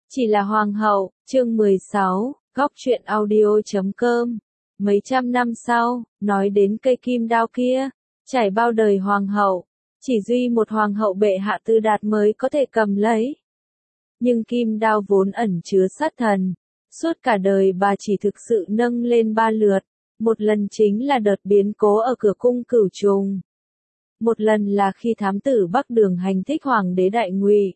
Chỉ là hoàng hậu, chương 16, góc truyện audio.com. Mấy trăm năm sau, nói đến cây kim đao kia, trải bao đời hoàng hậu, chỉ duy một hoàng hậu bệ hạ Tư Đạt mới có thể cầm lấy. Nhưng kim đao vốn ẩn chứa sát thần, suốt cả đời bà chỉ thực sự nâng lên 3 lượt, một lần chính là đợt biến cố ở cửa cung Cửu Trùng. Một lần là khi thám tử Bắc Đường hành thích hoàng đế Đại Ngụy.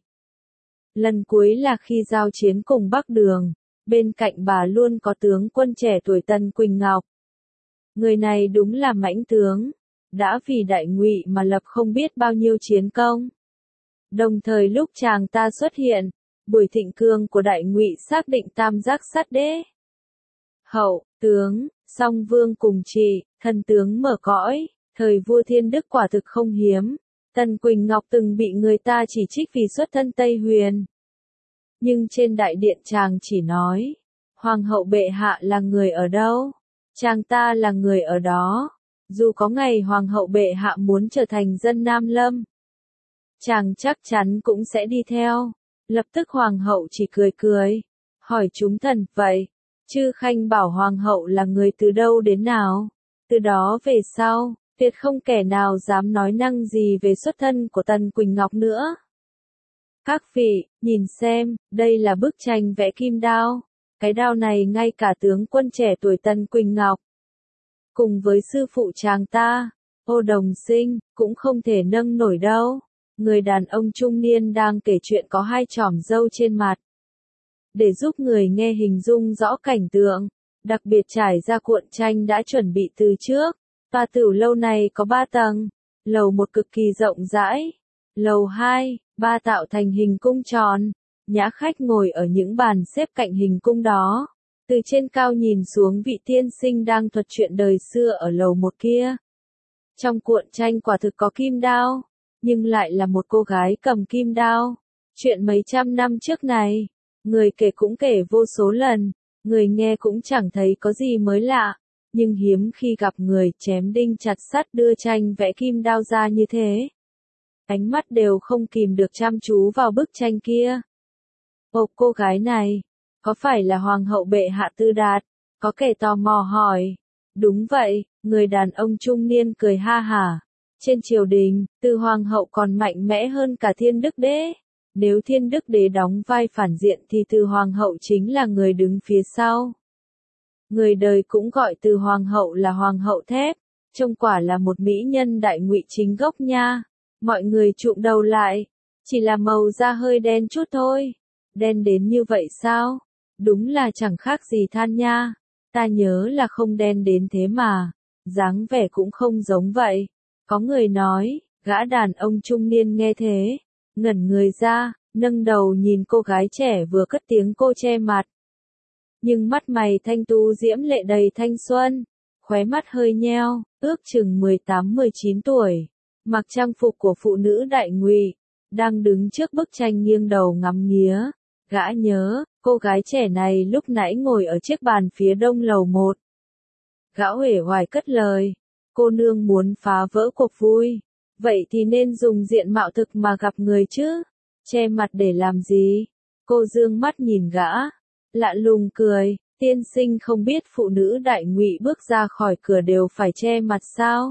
Lần cuối là khi giao chiến cùng Bắc Đường, bên cạnh bà luôn có tướng quân trẻ tuổi Tần Quỳnh Ngọc. Người này đúng là mãnh tướng, đã vì Đại Ngụy mà lập không biết bao nhiêu chiến công. Đồng thời lúc chàng ta xuất hiện, buổi thịnh cương của Đại Ngụy xác định tam giác sát đế. Hậu, tướng, song vương cùng trị, thần tướng mở cõi, thời vua Thiên Đức quả thực không hiếm. Tần Quỳnh Ngọc từng bị người ta chỉ trích vì xuất thân Tây Huyền. Nhưng trên đại điện chàng chỉ nói, Hoàng hậu bệ hạ là người ở đâu? Chàng ta là người ở đó. Dù có ngày Hoàng hậu bệ hạ muốn trở thành dân Nam Lâm, chàng chắc chắn cũng sẽ đi theo. Lập tức Hoàng hậu chỉ cười cười, hỏi chúng thần, vậy, chư khanh bảo Hoàng hậu là người từ đâu đến nào? Từ đó về sau, tuyệt không kẻ nào dám nói năng gì về xuất thân của Tần Quỳnh Ngọc nữa. Các vị, nhìn xem, đây là bức tranh vẽ kim đao. Cái đao này ngay cả tướng quân trẻ tuổi Tần Quỳnh Ngọc, cùng với sư phụ chàng ta, Ô Đồng Sinh, cũng không thể nâng nổi đâu. Người đàn ông trung niên đang kể chuyện có 2 chòm râu trên mặt. Để giúp người nghe hình dung rõ cảnh tượng, đặc biệt trải ra cuộn tranh đã chuẩn bị từ trước. Tòa Tửu lâu này có 3 tầng, lầu 1 cực kỳ rộng rãi, lầu 2, 3 tạo thành hình cung tròn, nhã khách ngồi ở những bàn xếp cạnh hình cung đó. Từ trên cao nhìn xuống vị tiên sinh đang thuật chuyện đời xưa ở lầu 1 kia. Trong cuộn tranh quả thực có kim đao, nhưng lại là một cô gái cầm kim đao. Chuyện mấy trăm năm trước này, người kể cũng kể vô số lần, người nghe cũng chẳng thấy có gì mới lạ. Nhưng hiếm khi gặp người chém đinh chặt sắt đưa tranh vẽ kim đao ra như thế. Ánh mắt đều không kìm được chăm chú vào bức tranh kia. Ồ, cô gái này, có phải là Hoàng hậu bệ hạ Tư Đạt? Có kẻ tò mò hỏi. Đúng vậy, người đàn ông trung niên cười ha hả. Trên triều đình, Tư Hoàng hậu còn mạnh mẽ hơn cả Thiên Đức đế. Nếu Thiên Đức đế đóng vai phản diện thì Tư Hoàng hậu chính là người đứng phía sau. Người đời cũng gọi Tư Hoàng hậu là Hoàng hậu thép, trông quả là một mỹ nhân Đại Ngụy chính gốc nha. Mọi người trụm đầu lại, chỉ là màu da hơi đen chút thôi. Đen đến như vậy sao? Đúng là chẳng khác gì than nha. Ta nhớ là không đen đến thế mà, dáng vẻ cũng không giống vậy. Có người nói, gã đàn ông trung niên nghe thế, ngẩn người ra, nâng đầu nhìn cô gái trẻ vừa cất tiếng cô che mặt. Nhưng mắt mày thanh tú diễm lệ đầy thanh xuân, khóe mắt hơi nheo, ước chừng 18-19 tuổi, mặc trang phục của phụ nữ Đại Ngụy, đang đứng trước bức tranh nghiêng đầu ngắm nghía. Gã nhớ, cô gái trẻ này lúc nãy ngồi ở chiếc bàn phía đông lầu 1. Gã uể oải cất lời, cô nương muốn phá vỡ cuộc vui, vậy thì nên dùng diện mạo thực mà gặp người chứ, che mặt để làm gì? Cô dương mắt nhìn gã, lạ lùng cười, tiên sinh không biết phụ nữ Đại Ngụy bước ra khỏi cửa đều phải che mặt sao?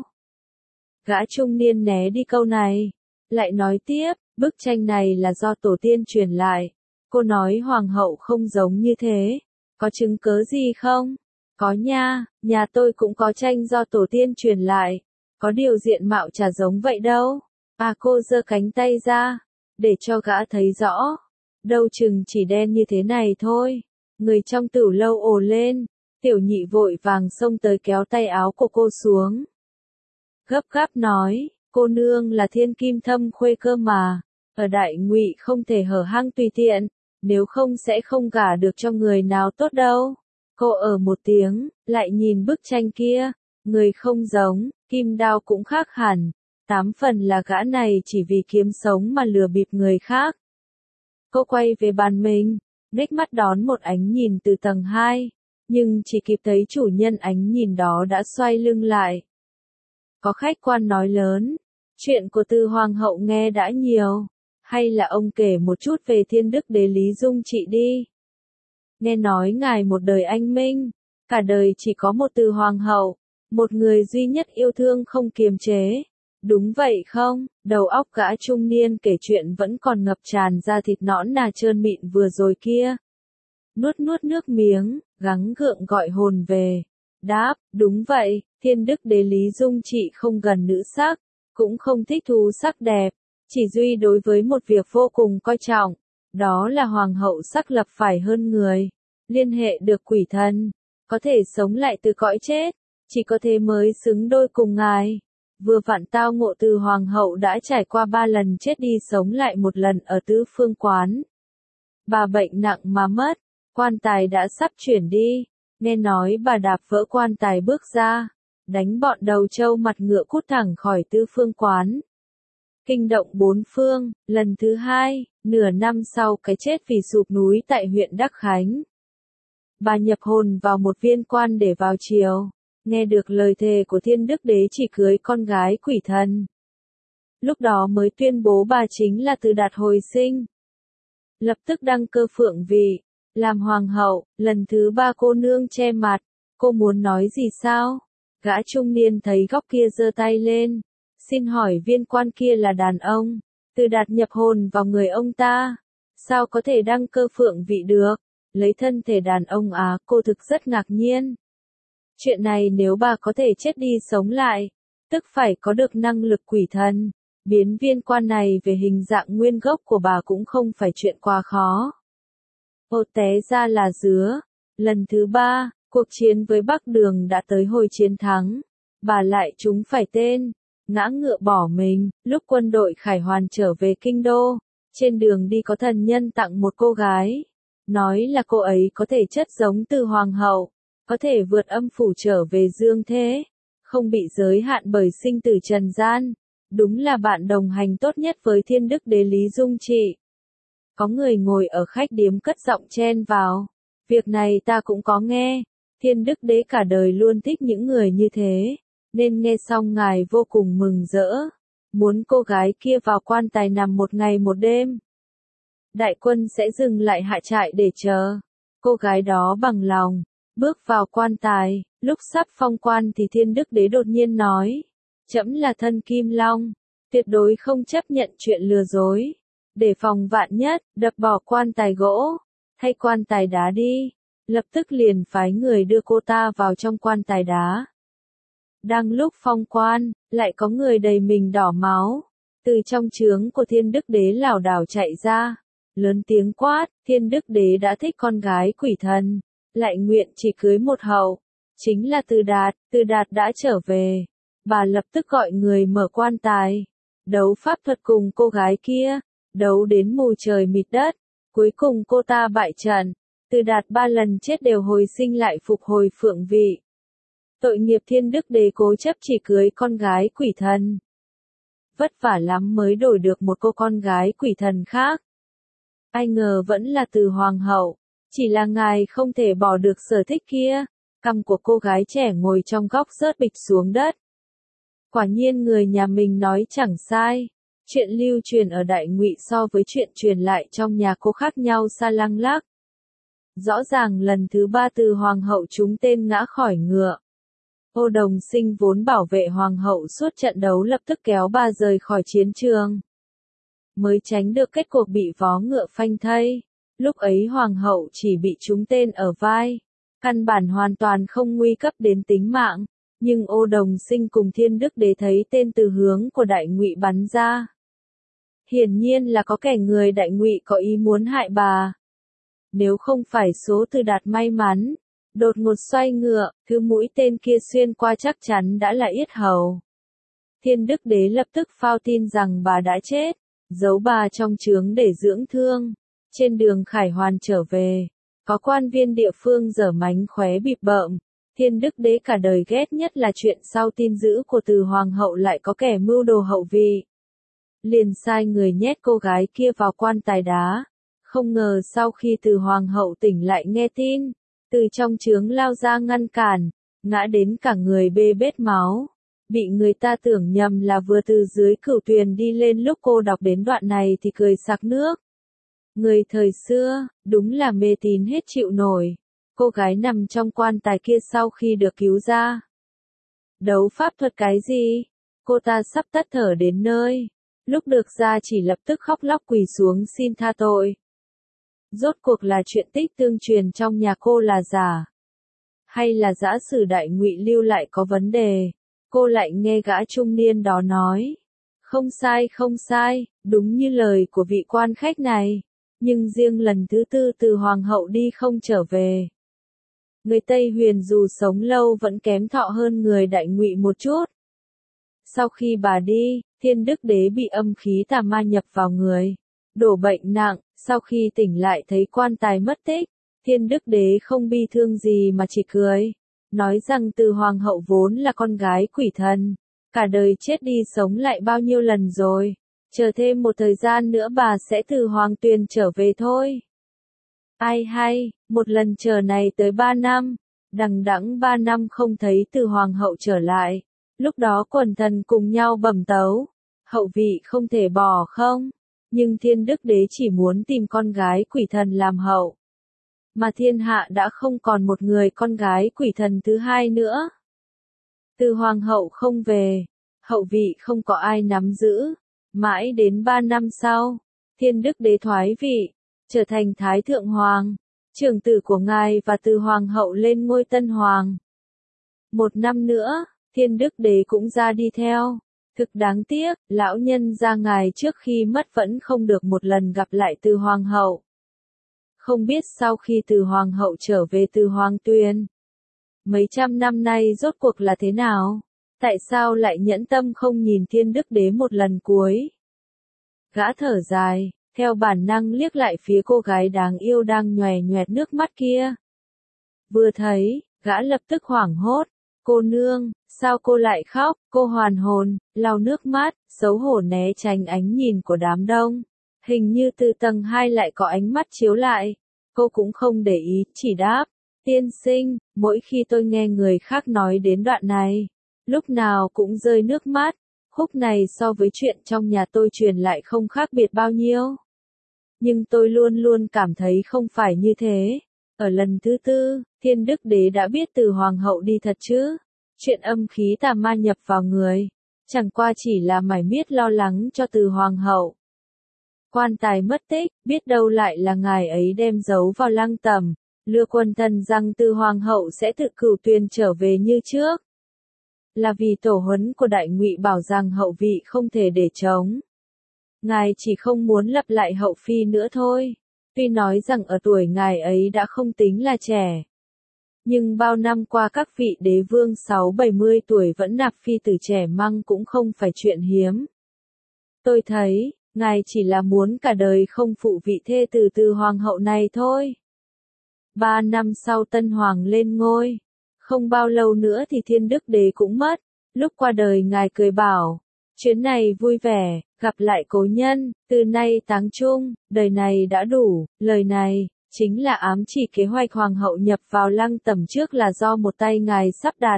Gã trung niên né đi câu này, lại nói tiếp, bức tranh này là do tổ tiên truyền lại. Cô nói Hoàng hậu không giống như thế, có chứng cớ gì không? Có nha, nhà tôi cũng có tranh do tổ tiên truyền lại, có điều diện mạo chả giống vậy đâu. À, cô giơ cánh tay ra, để cho gã thấy rõ, đâu chừng chỉ đen như thế này thôi. Người trong Tửu lâu ồ lên, Tiểu Nhị vội vàng xông tới kéo tay áo của cô xuống. Gấp gáp nói, cô nương là thiên kim thâm khuê cơ mà, ở Đại Ngụy không thể hở hang tùy tiện, nếu không sẽ không gả được cho người nào tốt đâu. Cô ở một tiếng, lại nhìn bức tranh kia, người không giống, kim đao cũng khác hẳn, 8 phần là gã này chỉ vì kiếm sống mà lừa bịp người khác. Cô quay về bàn mình, nhếch mắt đón một ánh nhìn từ tầng 2, nhưng chỉ kịp thấy chủ nhân ánh nhìn đó đã xoay lưng lại. Có khách quan nói lớn, chuyện của Tư Hoàng hậu nghe đã nhiều, Hay là ông kể một chút về thiên đức đế Lý Dung Trị đi. Nghe nói ngài một đời anh minh, cả đời chỉ có một từ hoàng hậu, một người duy nhất yêu thương không kiềm chế. Đúng vậy không? Đầu óc gã trung niên kể chuyện vẫn còn ngập tràn ra thịt nõn nà trơn mịn vừa rồi kia. Nuốt nuốt nước miếng, gắng gượng gọi hồn về. Đáp, đúng vậy, thiên đức đế Lý Dung Trị không gần nữ sắc, cũng không thích thú sắc đẹp, chỉ duy đối với một việc vô cùng coi trọng, đó là hoàng hậu sắc lập phải hơn người, liên hệ được quỷ thần, có thể sống lại từ cõi chết, chỉ có thế mới xứng đôi cùng ngài. Vừa vặn tao ngộ từ hoàng hậu đã trải qua 3 lần chết đi sống lại một lần ở tứ phương quán. Bà bệnh nặng mà mất, quan tài đã sắp chuyển đi, nghe nói bà đạp vỡ quan tài bước ra, đánh bọn đầu trâu mặt ngựa cút thẳng khỏi tứ phương quán. Kinh động bốn phương, lần thứ 2, nửa năm sau cái chết vì sụp núi tại huyện Đắc Khánh. Bà nhập hồn vào một viên quan để vào triều, nghe được lời thề của thiên đức đế chỉ cưới con gái quỷ thần. Lúc đó mới tuyên bố bà chính là Từ Đạt hồi sinh. Lập tức đăng cơ phượng vị, làm hoàng hậu, lần thứ 3 cô nương che mặt, cô muốn nói gì sao? Gã trung niên thấy góc kia giơ tay lên, xin hỏi viên quan kia là đàn ông, Từ Đạt nhập hồn vào người ông ta, sao có thể đăng cơ phượng vị được, lấy thân thể đàn ông á, cô thực rất ngạc nhiên. Chuyện này nếu bà có thể chết đi sống lại, tức phải có được năng lực quỷ thần, biến viên quan này về hình dạng nguyên gốc của bà cũng không phải chuyện quá khó. Ô té ra là dứa, lần thứ 3, cuộc chiến với Bắc Đường đã tới hồi chiến thắng, bà lại trúng phải tên, ngã ngựa bỏ mình, lúc quân đội khải hoàn trở về kinh đô, trên đường đi có thần nhân tặng một cô gái, nói là cô ấy có thể chất giống từ hoàng hậu, có thể vượt âm phủ trở về dương thế, không bị giới hạn bởi sinh tử trần gian, đúng là bạn đồng hành tốt nhất với thiên đức đế Lý Dung Trị. Có người ngồi ở khách điếm cất giọng chen vào, việc này ta cũng có nghe, thiên đức đế cả đời luôn thích những người như thế, nên nghe xong ngài vô cùng mừng rỡ, muốn cô gái kia vào quan tài nằm 1 ngày 1 đêm. Đại quân sẽ dừng lại hạ trại để chờ, cô gái đó bằng lòng, bước vào quan tài, lúc sắp phong quan thì thiên đức đế đột nhiên nói, trẫm là thân Kim Long, tuyệt đối không chấp nhận chuyện lừa dối. Để phòng vạn nhất, đập bỏ quan tài gỗ, thay quan tài đá đi, lập tức liền phái người đưa cô ta vào trong quan tài đá. Đang lúc phong quan, lại có người đầy mình đỏ máu, từ trong trướng của thiên đức đế lảo đảo chạy ra, lớn tiếng quát, thiên đức đế đã thích con gái quỷ thần, lại nguyện chỉ cưới một hậu, chính là Từ Đạt đã trở về. Bà lập tức gọi người mở quan tài, đấu pháp thuật cùng cô gái kia. Đấu đến mù trời mịt đất, cuối cùng cô ta bại trận, Từ Đạt 3 lần chết đều hồi sinh lại phục hồi phượng vị. Tội nghiệp thiên đức đế cố chấp chỉ cưới con gái quỷ thần. Vất vả lắm mới đổi được một cô con gái quỷ thần khác. Ai ngờ vẫn là từ hoàng hậu, chỉ là ngài không thể bỏ được sở thích kia, cằm của cô gái trẻ ngồi trong góc rớt bịch xuống đất. Quả nhiên người nhà mình nói chẳng sai. Chuyện lưu truyền ở Đại Ngụy so với chuyện truyền lại trong nhà cô khác nhau xa lăng lác. Rõ ràng lần thứ 3 từ hoàng hậu trúng tên ngã khỏi ngựa. Ô Đồng Sinh vốn bảo vệ hoàng hậu suốt trận đấu lập tức kéo bà rời khỏi chiến trường. Mới tránh được kết cuộc bị vó ngựa phanh thây. Lúc ấy hoàng hậu chỉ bị trúng tên ở vai. Căn bản hoàn toàn không nguy cấp đến tính mạng. Nhưng Ô Đồng Sinh cùng thiên đức đế thấy tên từ hướng của Đại Ngụy bắn ra. Hiển nhiên là có kẻ người Đại Ngụy có ý muốn hại bà. Nếu không phải số Từ Đạt may mắn, đột ngột xoay ngựa, thứ mũi tên kia xuyên qua chắc chắn đã là yết hầu. Thiên đức đế lập tức phao tin rằng bà đã chết, giấu bà trong trướng để dưỡng thương. Trên đường khải hoàn trở về, có quan viên địa phương giở mánh khóe bịp bợm. Thiên đức đế cả đời ghét nhất là chuyện sau tin dữ của từ hoàng hậu lại có kẻ mưu đồ hậu vị. Liền sai người nhét cô gái kia vào quan tài đá. Không ngờ sau khi từ hoàng hậu tỉnh lại nghe tin, từ trong trướng lao ra ngăn cản, ngã đến cả người bê bết máu. bị người ta tưởng nhầm là vừa từ dưới cửu tuyền đi lên. Lúc cô đọc đến đoạn này thì cười sặc nước. Người thời xưa, đúng là mê tín hết chịu nổi. Cô gái nằm trong quan tài kia sau khi được cứu ra. Đấu pháp thuật cái gì? Cô ta sắp tắt thở đến nơi. Lúc được ra chỉ lập tức khóc lóc quỳ xuống xin tha tội. Rốt cuộc là chuyện tích tương truyền trong nhà cô là giả, hay là giả sử Đại Ngụy lưu lại có vấn đề? Cô lại nghe gã trung niên đó nói. Không sai, đúng như lời của vị quan khách này. Nhưng riêng lần thứ tư từ hoàng hậu đi không trở về. Người Tây Huyền dù sống lâu vẫn kém thọ hơn người Đại Ngụy một chút. Sau khi bà đi, Thiên Đức Đế bị âm khí tà ma nhập vào người, đổ bệnh nặng. Sau khi tỉnh lại thấy quan tài mất tích, Thiên Đức Đế không bi thương gì mà chỉ cười, nói rằng Từ hoàng hậu vốn là con gái quỷ thần, cả đời chết đi sống lại bao nhiêu lần rồi, chờ thêm một thời gian nữa bà sẽ từ hoàng tuyền trở về thôi. Ai hay, một lần chờ này tới 3 năm, đằng đẵng 3 năm không thấy Từ hoàng hậu trở lại. Lúc đó quần thần cùng nhau bẩm tấu, hậu vị không thể bỏ không? Nhưng Thiên Đức Đế chỉ muốn tìm con gái quỷ thần làm hậu. Mà thiên hạ đã không còn một người con gái quỷ thần thứ hai nữa. Từ hoàng hậu không về, hậu vị không có ai nắm giữ. Mãi đến 3 năm sau, Thiên Đức Đế thoái vị, trở thành Thái Thượng Hoàng, trưởng tử của ngài và Từ hoàng hậu lên ngôi tân hoàng. 1 năm nữa, Thiên Đức Đế cũng ra đi theo. Thực đáng tiếc, lão nhân gia ngài trước khi mất vẫn không được một lần gặp lại Từ hoàng hậu. Không biết sau khi Từ hoàng hậu trở về Từ hoàng tuyền, mấy trăm năm nay rốt cuộc là thế nào? Tại sao lại nhẫn tâm không nhìn Thiên Đức Đế một lần cuối? Gã thở dài, theo bản năng liếc lại phía cô gái đáng yêu đang nhòe nhoẹt nước mắt kia. Vừa thấy, gã lập tức hoảng hốt. Cô nương, sao cô lại khóc? Cô hoàn hồn, lau nước mắt, xấu hổ né tránh ánh nhìn của đám đông. Hình như từ tầng 2 lại có ánh mắt chiếu lại. Cô cũng không để ý, chỉ đáp. Tiên sinh, mỗi khi tôi nghe người khác nói đến đoạn này, lúc nào cũng rơi nước mắt. Khúc này so với chuyện trong nhà tôi truyền lại không khác biệt bao nhiêu. Nhưng tôi luôn luôn cảm thấy không phải như thế. Ở lần thứ tư, Thiên Đức Đế đã biết Từ hoàng hậu đi thật chứ? Chuyện âm khí tà ma nhập vào người, chẳng qua chỉ là mải miết lo lắng cho Từ hoàng hậu. Quan tài mất tích, biết đâu lại là ngài ấy đem giấu vào lăng tẩm, lừa quần thần rằng Từ hoàng hậu sẽ tự cửu tuyền trở về như trước. Là vì tổ huấn của Đại Ngụy bảo rằng hậu vị không thể để trống. Ngài chỉ không muốn lặp lại hậu phi nữa thôi. Tuy nói rằng ở tuổi ngài ấy đã không tính là trẻ. Nhưng bao năm qua các vị đế vương 60-70 tuổi vẫn nạp phi tử trẻ măng cũng không phải chuyện hiếm. Tôi thấy, ngài chỉ là muốn cả đời không phụ vị thê tử Từ hoàng hậu này thôi. 3 năm sau tân hoàng lên ngôi, không bao lâu nữa thì Thiên Đức Đế cũng mất. Lúc qua đời ngài cười bảo, chuyến này vui vẻ, gặp lại cố nhân, từ nay táng chung, đời này đã đủ. Lời này chính là ám chỉ kế hoạch hoàng hậu nhập vào lăng tẩm trước là do một tay ngài sắp đặt.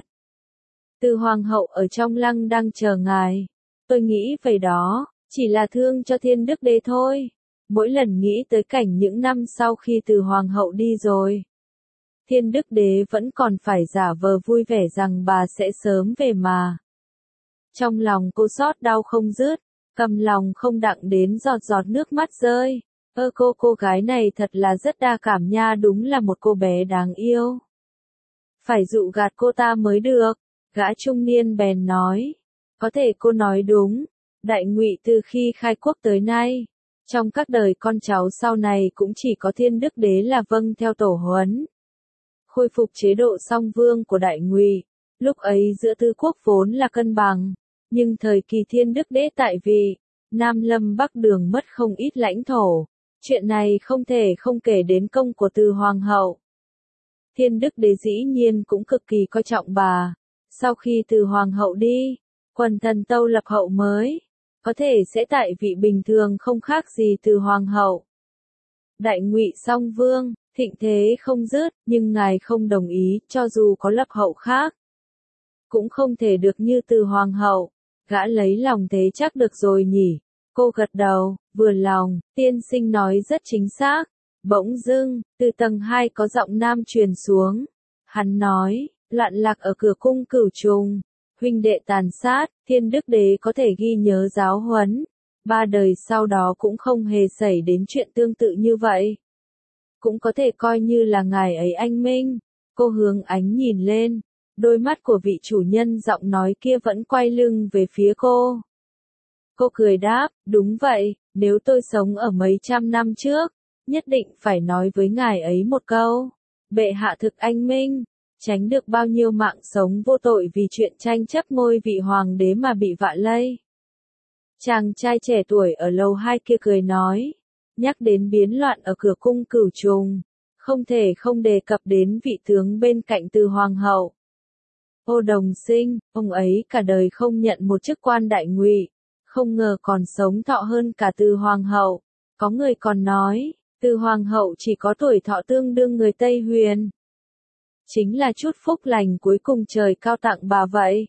Từ hoàng hậu ở trong lăng đang chờ ngài. Tôi nghĩ vậy đó, chỉ là thương cho Thiên Đức Đế thôi. Mỗi lần nghĩ tới cảnh những năm sau khi Từ hoàng hậu đi rồi, Thiên Đức Đế vẫn còn phải giả vờ vui vẻ rằng bà sẽ sớm về mà. Trong lòng cô xót đau không dứt, cầm lòng không đặng đến giọt giọt nước mắt rơi. Cô gái này thật là rất đa cảm nha, đúng là một cô bé đáng yêu. Phải dụ gạt cô ta mới được, gã trung niên bèn nói. Có thể cô nói đúng, Đại Ngụy từ khi khai quốc tới nay, trong các đời con cháu sau này cũng chỉ có Thiên Đức Đế là vâng theo tổ huấn. Khôi phục chế độ song vương của Đại Ngụy, lúc ấy giữa tứ quốc vốn là cân bằng, nhưng thời kỳ Thiên Đức Đế tại vị, Nam Lâm Bắc Đường mất không ít lãnh thổ. Chuyện này không thể không kể đến công của Từ hoàng hậu. Thiên Đức Đế dĩ nhiên cũng cực kỳ coi trọng bà. Sau khi Từ hoàng hậu đi, quần thần tâu lập hậu mới, có thể sẽ tại vị bình thường không khác gì Từ hoàng hậu. Đại Ngụy song vương, thịnh thế không dứt, nhưng ngài không đồng ý, cho dù có lập hậu khác, cũng không thể được như Từ hoàng hậu. Gã lấy lòng thế chắc được rồi nhỉ? Cô gật đầu, vừa lòng, tiên sinh nói rất chính xác. Bỗng dưng, từ tầng 2 có giọng nam truyền xuống. Hắn nói, loạn lạc ở cửa cung Cửu Trùng, huynh đệ tàn sát, Thiên Đức Đế có thể ghi nhớ giáo huấn. 3 đời sau đó cũng không hề xảy đến chuyện tương tự như vậy. Cũng có thể coi như là ngài ấy anh minh. Cô hướng ánh nhìn lên, đôi mắt của vị chủ nhân giọng nói kia vẫn quay lưng về phía cô. Cô cười đáp, đúng vậy, nếu tôi sống ở mấy trăm năm trước, nhất định phải nói với ngài ấy một câu. Bệ hạ thực anh minh, tránh được bao nhiêu mạng sống vô tội vì chuyện tranh chấp ngôi vị hoàng đế mà bị vạ lây. Chàng trai trẻ tuổi ở lầu 2 kia cười nói, nhắc đến biến loạn ở cửa cung Cửu Trùng, không thể không đề cập đến vị tướng bên cạnh Từ hoàng hậu. Ô Đồng Sinh, ông ấy cả đời không nhận một chức quan đại ngụy, không ngờ còn sống thọ hơn cả Từ hoàng hậu. Có người còn nói, Từ hoàng hậu chỉ có tuổi thọ tương đương người Tây Huyền. Chính là chút phúc lành cuối cùng trời cao tặng bà vậy.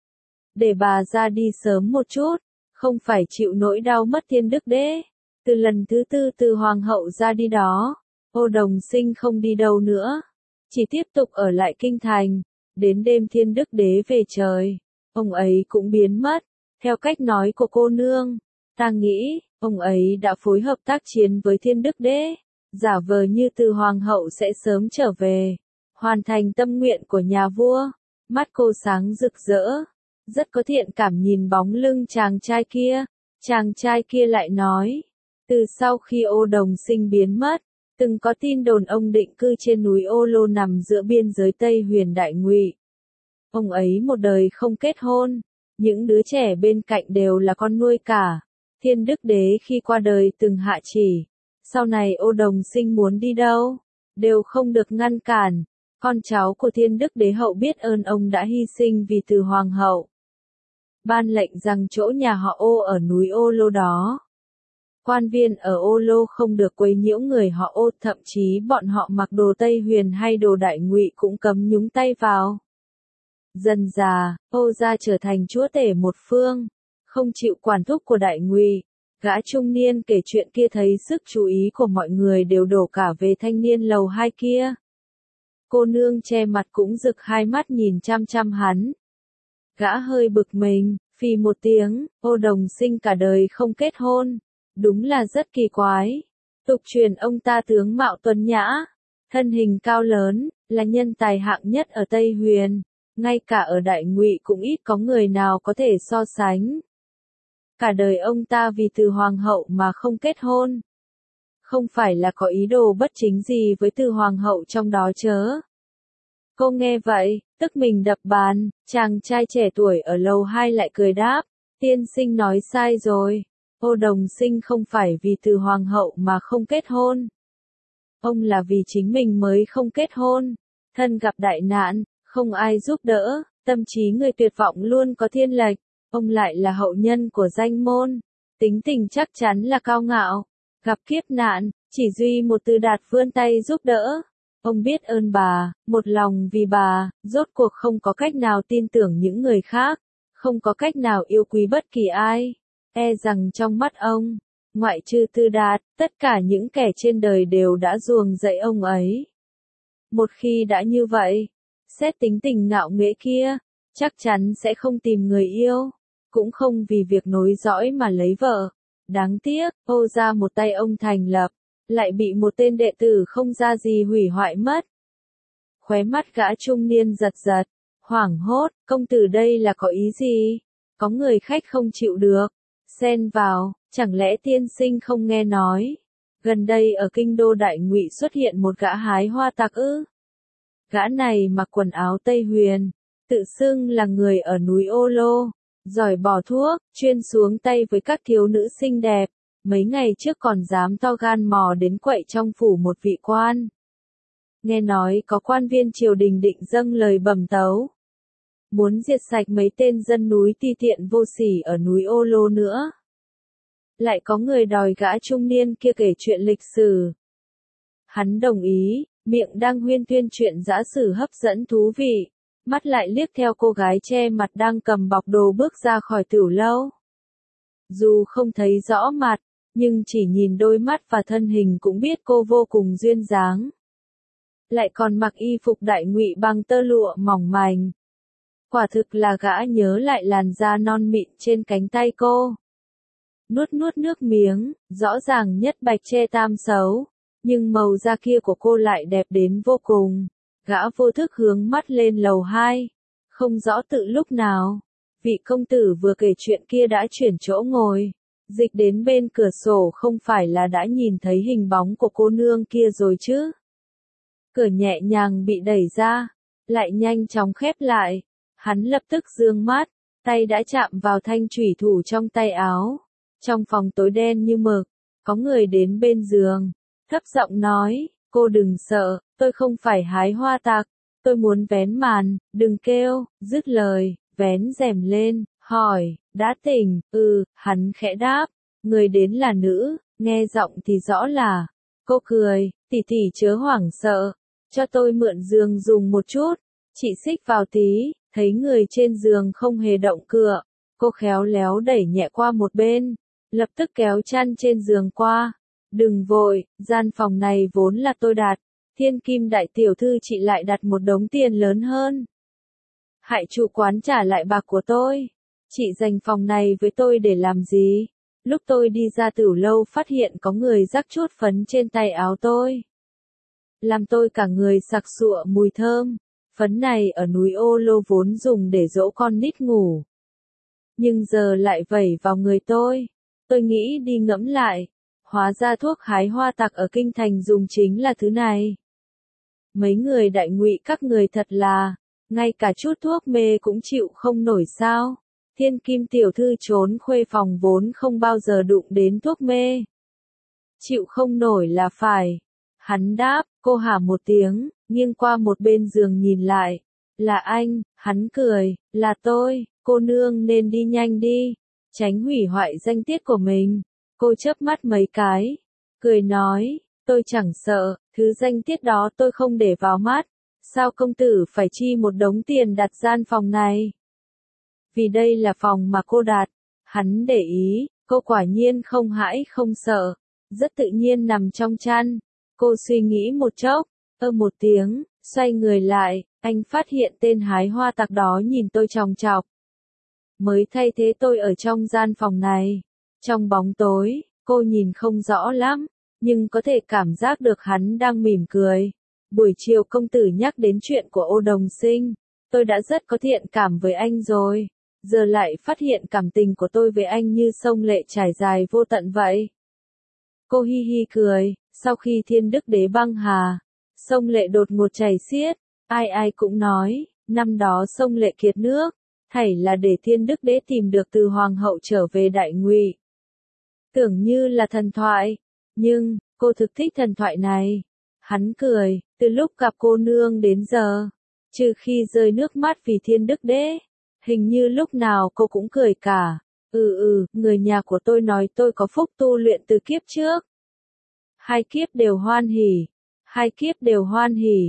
Để bà ra đi sớm một chút, không phải chịu nỗi đau mất Thiên Đức Đế. Từ lần thứ 4 Từ hoàng hậu ra đi đó, Ô Đồng Sinh không đi đâu nữa, chỉ tiếp tục ở lại kinh thành. Đến đêm Thiên Đức Đế về trời, ông ấy cũng biến mất. Theo cách nói của cô nương, ta nghĩ, ông ấy đã phối hợp tác chiến với Thiên Đức Đế, giả vờ như Từ hoàng hậu sẽ sớm trở về, hoàn thành tâm nguyện của nhà vua. Mắt cô sáng rực rỡ, rất có thiện cảm nhìn bóng lưng chàng trai kia. Chàng trai kia lại nói, từ sau khi Ô Đồng Sinh biến mất, từng có tin đồn ông định cư trên núi Ô Lô nằm giữa biên giới Tây Huyền Đại Ngụy. Ông ấy một đời không kết hôn, những đứa trẻ bên cạnh đều là con nuôi cả. Thiên Đức Đế khi qua đời từng hạ chỉ, sau này Ô Đồng Sinh muốn đi đâu, đều không được ngăn cản. Con cháu của Thiên Đức Đế hậu biết ơn ông đã hy sinh vì Từ hoàng hậu, ban lệnh rằng chỗ nhà họ Ô ở núi Ô Lô đó, quan viên ở Ô Lô không được quấy nhiễu người họ Ô, thậm chí bọn họ mặc đồ Tây Huyền hay đồ Đại Ngụy cũng cấm nhúng tay vào. Dần dà, Ô gia trở thành chúa tể một phương, không chịu quản thúc của Đại Ngụy. Gã trung niên kể chuyện kia thấy sức chú ý của mọi người đều đổ cả về thanh niên lầu 2 kia. Cô nương che mặt cũng rực hai mắt nhìn chăm chăm hắn. Gã hơi bực mình, phì một tiếng, Ô Đồng Sinh cả đời không kết hôn. Đúng là rất kỳ quái. Tục truyền ông ta tướng mạo tuấn nhã, thân hình cao lớn, là nhân tài hạng nhất ở Tây Huyền. Ngay cả ở Đại Ngụy cũng ít có người nào có thể so sánh. Cả đời ông ta vì Từ hoàng hậu mà không kết hôn. Không phải là có ý đồ bất chính gì với Từ hoàng hậu trong đó chớ. Cô nghe vậy, tức mình đập bàn. Chàng trai trẻ tuổi ở lầu 2 lại cười đáp, tiên sinh nói sai rồi. Ô Đồng Sinh không phải vì Từ hoàng hậu mà không kết hôn. Ông là vì chính mình mới không kết hôn. Thân gặp đại nạn, không ai giúp đỡ, tâm trí người tuyệt vọng luôn có thiên lệch. Ông lại là hậu nhân của danh môn, tính tình chắc chắn là cao ngạo. Gặp kiếp nạn, chỉ duy một Từ Đạt vươn tay giúp đỡ. Ông biết ơn bà, một lòng vì bà, rốt cuộc không có cách nào tin tưởng những người khác, không có cách nào yêu quý bất kỳ ai. E rằng trong mắt ông, ngoại trừ Từ Đạt, tất cả những kẻ trên đời đều đã ruồng dậy ông ấy. Một khi đã như vậy, xét tính tình ngạo nghễ kia, chắc chắn sẽ không tìm người yêu, cũng không vì việc nối dõi mà lấy vợ. Đáng tiếc, Ô gia một tay ông thành lập, lại bị một tên đệ tử không ra gì hủy hoại mất. Khóe mắt gã trung niên giật giật, hoảng hốt, công tử đây là có ý gì? Có người khách không chịu được, xen vào, chẳng lẽ tiên sinh không nghe nói? Gần đây ở kinh đô Đại Ngụy xuất hiện một gã hái hoa tặc ư? Gã này mặc quần áo Tây Huyền, tự xưng là người ở núi Ô Lô, giỏi bỏ thuốc, chuyên xuống tay với các thiếu nữ xinh đẹp. Mấy ngày trước còn dám to gan mò đến quậy trong phủ một vị quan. Nghe nói có quan viên triều đình định dâng lời bẩm tấu, muốn diệt sạch mấy tên dân núi ti tiện vô sỉ ở núi Ô Lô nữa. Lại có người đòi gã trung niên kia kể chuyện lịch sử. Hắn đồng ý, miệng đang huyên thuyên chuyện dã sử hấp dẫn thú vị. mắt lại liếc theo cô gái che mặt đang cầm bọc đồ bước ra khỏi tiểu lâu. Dù không thấy rõ mặt, nhưng chỉ nhìn đôi mắt và thân hình cũng biết cô vô cùng duyên dáng. Lại còn mặc y phục đại ngụy bằng tơ lụa mỏng manh. Quả thực là gã nhớ lại làn da non mịn trên cánh tay cô. Nuốt nuốt nước miếng, rõ ràng nhất bạch che tam xấu, nhưng màu da kia của cô lại đẹp đến vô cùng. Gã vô thức hướng mắt lên lầu 2, không rõ tự lúc nào, vị công tử vừa kể chuyện kia đã chuyển chỗ ngồi, dịch đến bên cửa sổ, không phải là đã nhìn thấy hình bóng của cô nương kia rồi chứ. Cửa nhẹ nhàng bị đẩy ra, lại nhanh chóng khép lại, hắn lập tức dương mắt, tay đã chạm vào thanh chủy thủ trong tay áo. Trong phòng tối đen như mực, có người đến bên giường, thấp giọng nói, cô đừng sợ, tôi không phải hái hoa tặc, tôi muốn vén màn, đừng kêu, dứt lời, vén rèm lên, hỏi, đã tỉnh, hắn khẽ đáp, người đến là nữ, nghe giọng thì rõ là, cô cười, tỷ tỷ chớ hoảng sợ, cho tôi mượn giường dùng một chút, chị xích vào tí, thấy người trên giường không hề động cựa, cô khéo léo đẩy nhẹ qua một bên, lập tức kéo chăn trên giường qua. Đừng vội, gian phòng này vốn là tôi đặt, thiên kim đại tiểu thư chị lại đặt một đống tiền lớn hơn. Hại chủ quán trả lại bạc của tôi. Chị dành phòng này với tôi để làm gì? Lúc tôi đi ra tiểu lâu phát hiện có người rắc chút phấn trên tay áo tôi. Làm tôi cả người sặc sụa mùi thơm. Phấn này ở núi Ô Lô vốn dùng để dỗ con nít ngủ. Nhưng giờ lại vẩy vào người tôi. Tôi nghĩ đi ngẫm lại. Hóa ra thuốc hái hoa tặc ở kinh thành dùng chính là thứ này. Mấy người đại ngụy các người thật là, ngay cả chút thuốc mê cũng chịu không nổi sao. Thiên kim tiểu thư trốn khuê phòng vốn không bao giờ đụng đến thuốc mê. Chịu không nổi là phải. Hắn đáp, cô hả một tiếng, nghiêng qua một bên giường nhìn lại. Là anh, hắn cười, là tôi, cô nương nên đi nhanh đi, tránh hủy hoại danh tiết của mình. Cô chớp mắt mấy cái, cười nói, tôi chẳng sợ, thứ danh tiết đó tôi không để vào mắt, sao công tử phải chi một đống tiền đặt gian phòng này? Vì đây là phòng mà cô đặt, hắn để ý, cô quả nhiên không hãi không sợ, rất tự nhiên nằm trong chăn. Cô suy nghĩ một chốc, một tiếng, xoay người lại, anh phát hiện tên hái hoa tặc đó nhìn tôi chòng chọc. Mới thay thế tôi ở trong gian phòng này. Trong bóng tối, cô nhìn không rõ lắm, nhưng có thể cảm giác được hắn đang mỉm cười. Buổi chiều công tử nhắc đến chuyện của Ô Đồng Sinh, tôi đã rất có thiện cảm với anh rồi, giờ lại phát hiện cảm tình của tôi với anh như sông lệ trải dài vô tận vậy. Cô hi hi cười, sau khi Thiên Đức Đế băng hà, sông lệ đột ngột chảy xiết, ai ai cũng nói, năm đó sông lệ kiệt nước, thảy là để Thiên Đức Đế tìm được từ hoàng hậu trở về đại ngụy. Tưởng như là thần thoại, nhưng, cô thực thích thần thoại này. Hắn cười, từ lúc gặp cô nương đến giờ, trừ khi rơi nước mắt vì Thiên Đức Đế, hình như lúc nào cô cũng cười cả. Người nhà của tôi nói tôi có phúc tu luyện từ kiếp trước. Hai kiếp đều hoan hỉ. Hai kiếp đều hoan hỉ.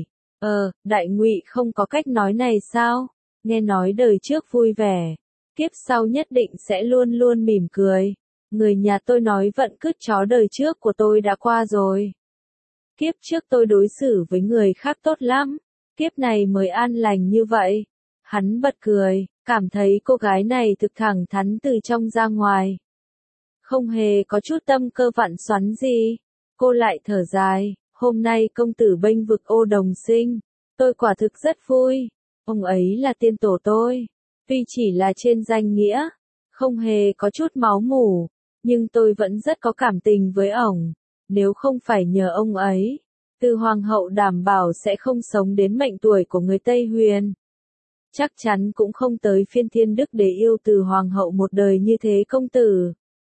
Đại ngụy không có cách nói này sao? Nghe nói đời trước vui vẻ, kiếp sau nhất định sẽ luôn luôn mỉm cười. Người nhà tôi nói vận cứt chó đời trước của tôi đã qua rồi. Kiếp trước tôi đối xử với người khác tốt lắm, kiếp này mới an lành như vậy. Hắn bật cười, cảm thấy cô gái này thực thẳng thắn từ trong ra ngoài. Không hề có chút tâm cơ vặn xoắn gì. Cô lại thở dài, hôm nay công tử bênh vực Ô Đồng Sinh, tôi quả thực rất vui. Ông ấy là tiên tổ tôi, tuy chỉ là trên danh nghĩa, không hề có chút máu mủ, nhưng tôi vẫn rất có cảm tình với ổng. Nếu không phải nhờ ông ấy, Từ Hoàng hậu đảm bảo sẽ không sống đến mệnh tuổi của người Tây Huyền. Chắc chắn cũng không tới phiên Thiên Đức để yêu Từ Hoàng hậu một đời như thế công tử.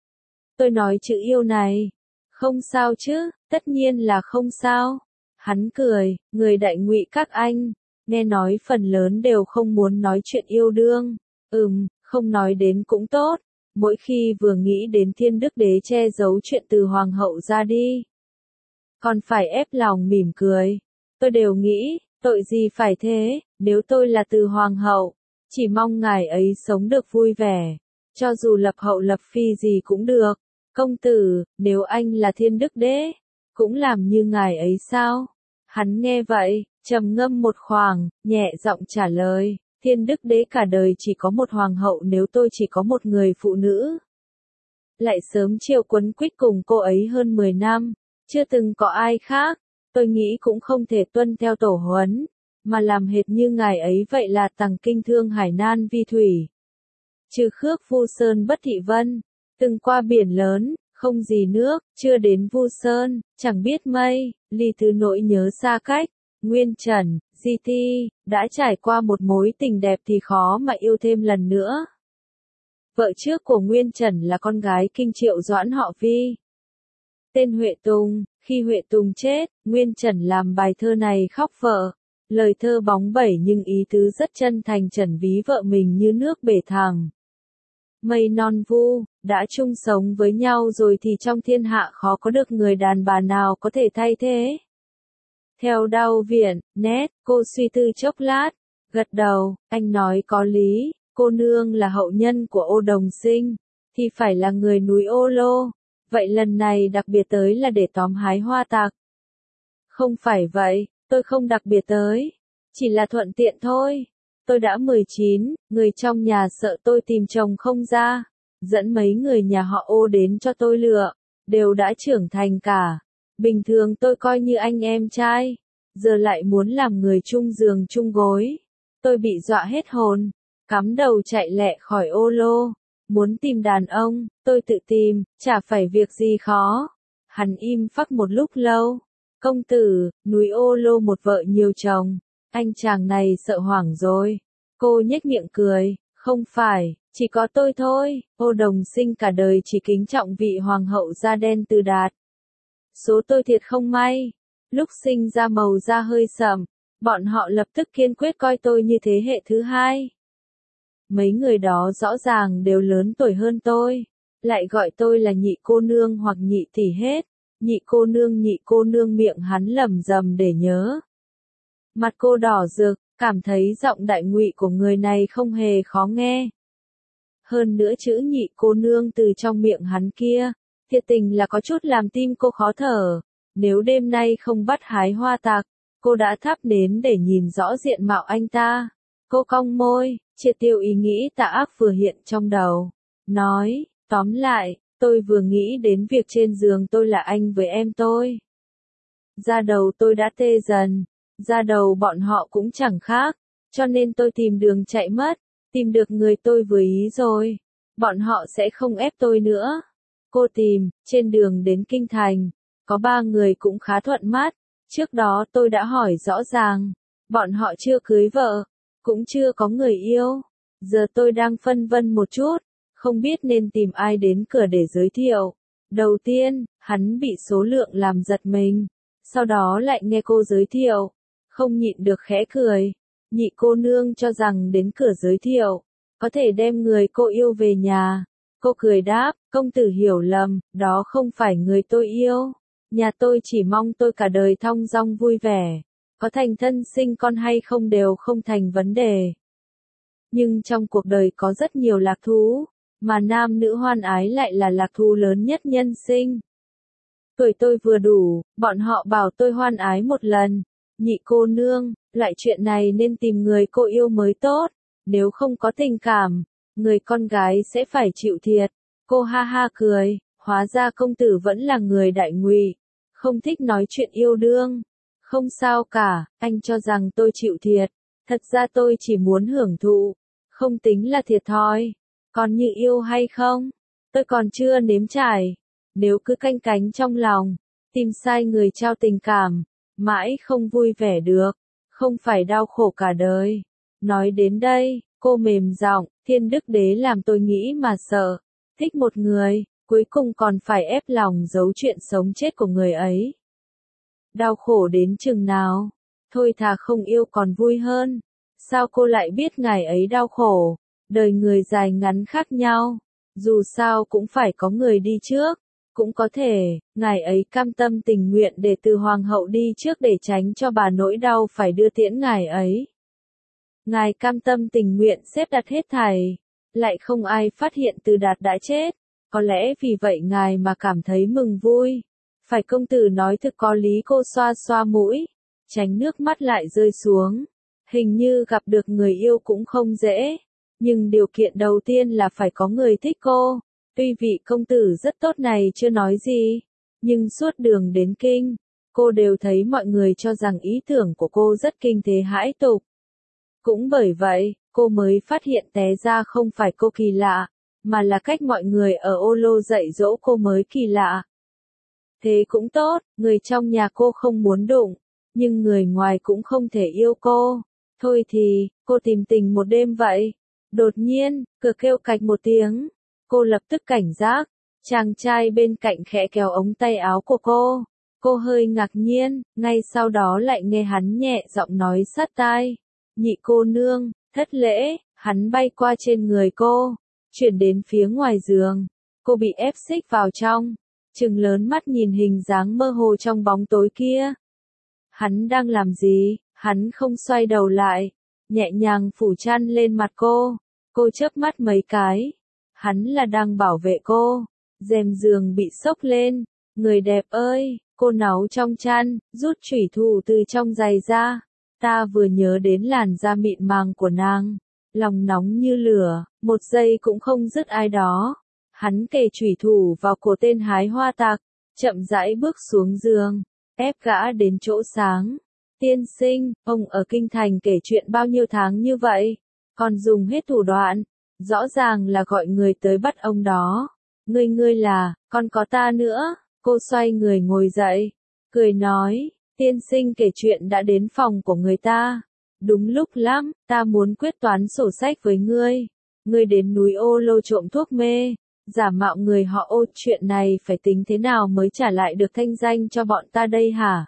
Tôi nói chữ yêu này, không sao chứ, tất nhiên là không sao. Hắn cười, người đại ngụy các anh, nghe nói phần lớn đều không muốn nói chuyện yêu đương. Không nói đến cũng tốt, mỗi khi vừa nghĩ đến Thiên Đức Đế che giấu chuyện Từ Hoàng hậu ra đi, còn phải ép lòng mỉm cười. Tôi đều nghĩ, Tội gì phải thế, nếu tôi là từ hoàng hậu, chỉ mong ngài ấy sống được vui vẻ, cho dù lập hậu lập phi gì cũng được. Công tử, nếu anh là thiên đức đế, cũng làm như ngài ấy sao? Hắn nghe vậy, trầm ngâm một khoảng, nhẹ giọng trả lời, thiên đức đế cả đời chỉ có một hoàng hậu, nếu tôi chỉ có một người phụ nữ, lại sớm chiều quấn quýt cùng cô ấy hơn 10 năm, chưa từng có ai khác, tôi nghĩ cũng không thể tuân theo tổ huấn, mà làm hệt như ngài ấy vậy là tằng kinh thương hải nan vi thủy. Trừ khước Vu Sơn bất thị vân, từng qua biển lớn, không gì nước, chưa đến Vu Sơn, chẳng biết mây, ly thứ nỗi nhớ xa cách. Nguyên Trần, Di Ti, đã trải qua một mối tình đẹp thì khó mà yêu thêm lần nữa. Vợ trước của Nguyên Trần là con gái Kinh Triệu Doãn họ Vi, tên Huệ Tùng. Khi Huệ Tùng chết, Nguyên Trần làm bài thơ này khóc vợ. Lời thơ bóng bẩy nhưng ý tứ rất chân thành, trần ví vợ mình như nước bể thẳng. Mây non vu, đã chung sống với nhau rồi thì trong thiên hạ khó có được người đàn bà nào có thể thay thế. Theo Đao Viện, nét, cô suy tư chốc lát, gật đầu, anh nói có lý, cô nương là hậu nhân của Ô Đồng Sinh, thì phải là người núi Ô Lô, vậy lần này đặc biệt tới là để tóm hái hoa tặc. Không phải vậy, tôi không đặc biệt tới, chỉ là thuận tiện thôi. Tôi đã 19, người trong nhà sợ tôi tìm chồng không ra, dẫn mấy người nhà họ Ô đến cho tôi lựa, đều đã trưởng thành cả. Bình thường tôi coi như anh em trai, giờ lại muốn làm người chung giường chung gối. Tôi bị dọa hết hồn, cắm đầu chạy lẹ khỏi Ô Lô, muốn tìm đàn ông, tôi tự tìm, chả phải việc gì khó. Hắn im phắc một lúc lâu. Công tử, núi Ô Lô một vợ nhiều chồng, anh chàng này sợ hoảng rồi. Cô nhếch miệng cười, không phải, chỉ có tôi thôi, Ô Đồng Sinh cả đời chỉ kính trọng vị hoàng hậu da đen Từ Đạt. Số tôi thiệt không may, lúc sinh ra màu da hơi sậm, bọn họ lập tức kiên quyết coi tôi như thế hệ thứ hai. Mấy người đó rõ ràng đều lớn tuổi hơn tôi, lại gọi tôi là nhị cô nương hoặc nhị tỷ hết. Nhị cô nương miệng hắn lẩm rầm để nhớ. Mặt cô đỏ rực, cảm thấy giọng đại ngụy của người này không hề khó nghe. Hơn nữa chữ nhị cô nương từ trong miệng hắn kia, thiệt tình là có chút làm tim cô khó thở. Nếu đêm nay không bắt hái hoa tặc, cô đã thắp nến để nhìn rõ diện mạo anh ta. Cô cong môi, triệt tiêu ý nghĩ tà ác vừa hiện trong đầu. Nói, tóm lại, tôi vừa nghĩ đến việc trên giường tôi là anh với em tôi. Da đầu tôi đã tê dần, da đầu bọn họ cũng chẳng khác, cho nên tôi tìm đường chạy mất, tìm được người tôi vừa ý rồi. Bọn họ sẽ không ép tôi nữa. Cô tìm, trên đường đến Kinh Thành, có 3 người cũng khá thuận mắt. Trước đó tôi đã hỏi rõ ràng, bọn họ chưa cưới vợ, cũng chưa có người yêu. Giờ tôi đang phân vân một chút, không biết nên tìm ai đến cửa để giới thiệu. Đầu tiên, hắn bị số lượng làm giật mình, sau đó lại nghe cô giới thiệu, không nhịn được khẽ cười. Nhị cô nương cho rằng đến cửa giới thiệu, có thể đem người cô yêu về nhà. Cô cười đáp, công tử hiểu lầm, đó không phải người tôi yêu. Nhà tôi chỉ mong tôi cả đời thong dong vui vẻ, có thành thân sinh con hay không đều không thành vấn đề. Nhưng trong cuộc đời có rất nhiều lạc thú, mà nam nữ hoan ái lại là lạc thú lớn nhất nhân sinh. Tuổi tôi vừa đủ, bọn họ bảo tôi hoan ái một lần. Nhị cô nương, loại chuyện này nên tìm người cô yêu mới tốt, nếu không có tình cảm, người con gái sẽ phải chịu thiệt. Cô ha ha cười, hóa ra công tử vẫn là người đại ngụy, không thích nói chuyện yêu đương. Không sao cả, anh cho rằng tôi chịu thiệt, thật ra tôi chỉ muốn hưởng thụ, không tính là thiệt thòi. Còn như yêu hay không, tôi còn chưa nếm trải. Nếu cứ canh cánh trong lòng, tìm sai người trao tình cảm, mãi không vui vẻ được, không phải đau khổ cả đời. Nói đến đây, cô mềm giọng, thiên đức đế làm tôi nghĩ mà sợ. Thích một người, cuối cùng còn phải ép lòng giấu chuyện sống chết của người ấy. Đau khổ đến chừng nào, thôi thà không yêu còn vui hơn. Sao cô lại biết ngài ấy đau khổ? Đời người dài ngắn khác nhau, dù sao cũng phải có người đi trước. Cũng có thể, ngài ấy cam tâm tình nguyện để từ hoàng hậu đi trước để tránh cho bà nỗi đau phải đưa tiễn ngài ấy. Ngài cam tâm tình nguyện xếp đặt hết thảy, lại không ai phát hiện Từ Đạt đã chết, có lẽ vì vậy ngài mà cảm thấy mừng vui. Phải công tử nói thực có lý, cô xoa xoa mũi, tránh nước mắt lại rơi xuống. Hình như gặp được người yêu cũng không dễ, nhưng điều kiện đầu tiên là phải có người thích cô. Tuy vị công tử rất tốt này chưa nói gì, nhưng suốt đường đến kinh, cô đều thấy mọi người cho rằng ý tưởng của cô rất kinh thế hãi tục. Cũng bởi vậy, cô mới phát hiện té ra không phải cô kỳ lạ, mà là cách mọi người ở Ô Lô dạy dỗ cô mới kỳ lạ. Thế cũng tốt, người trong nhà cô không muốn đụng, nhưng người ngoài cũng không thể yêu cô. Thôi thì, cô tìm tình một đêm vậy. Đột nhiên, cửa kêu cạch một tiếng. Cô lập tức cảnh giác. Chàng trai bên cạnh khẽ kéo ống tay áo của cô. Cô hơi ngạc nhiên, ngay sau đó lại nghe hắn nhẹ giọng nói sát tai. Nhị cô nương, thất lễ, hắn bay qua trên người cô, chuyển đến phía ngoài giường. Cô bị ép xích vào trong, trừng lớn mắt nhìn hình dáng mơ hồ trong bóng tối kia. Hắn đang làm gì? Hắn không xoay đầu lại, nhẹ nhàng phủ chăn lên mặt cô. Cô chớp mắt mấy cái. Hắn là đang bảo vệ cô. Rèm giường bị xốc lên. Người đẹp ơi, cô náu trong chăn, rút chủy thủ từ trong giày ra. Ta vừa nhớ đến làn da mịn màng của nàng, lòng nóng như lửa, một giây cũng không dứt ai đó. Hắn kề chủy thủ vào cổ tên hái hoa tặc, chậm rãi bước xuống giường, ép gã đến chỗ sáng. Tiên sinh, ông ở kinh thành kể chuyện bao nhiêu tháng như vậy, còn dùng hết thủ đoạn, rõ ràng là gọi người tới bắt ông đó. Ngươi là, còn có ta nữa. Cô xoay người ngồi dậy, cười nói, tiên sinh kể chuyện đã đến phòng của người ta. Đúng lúc lắm, ta muốn quyết toán sổ sách với ngươi. Ngươi đến núi Ô Lô trộm thuốc mê, giả mạo người họ Ô, chuyện này phải tính thế nào mới trả lại được thanh danh cho bọn ta đây hả?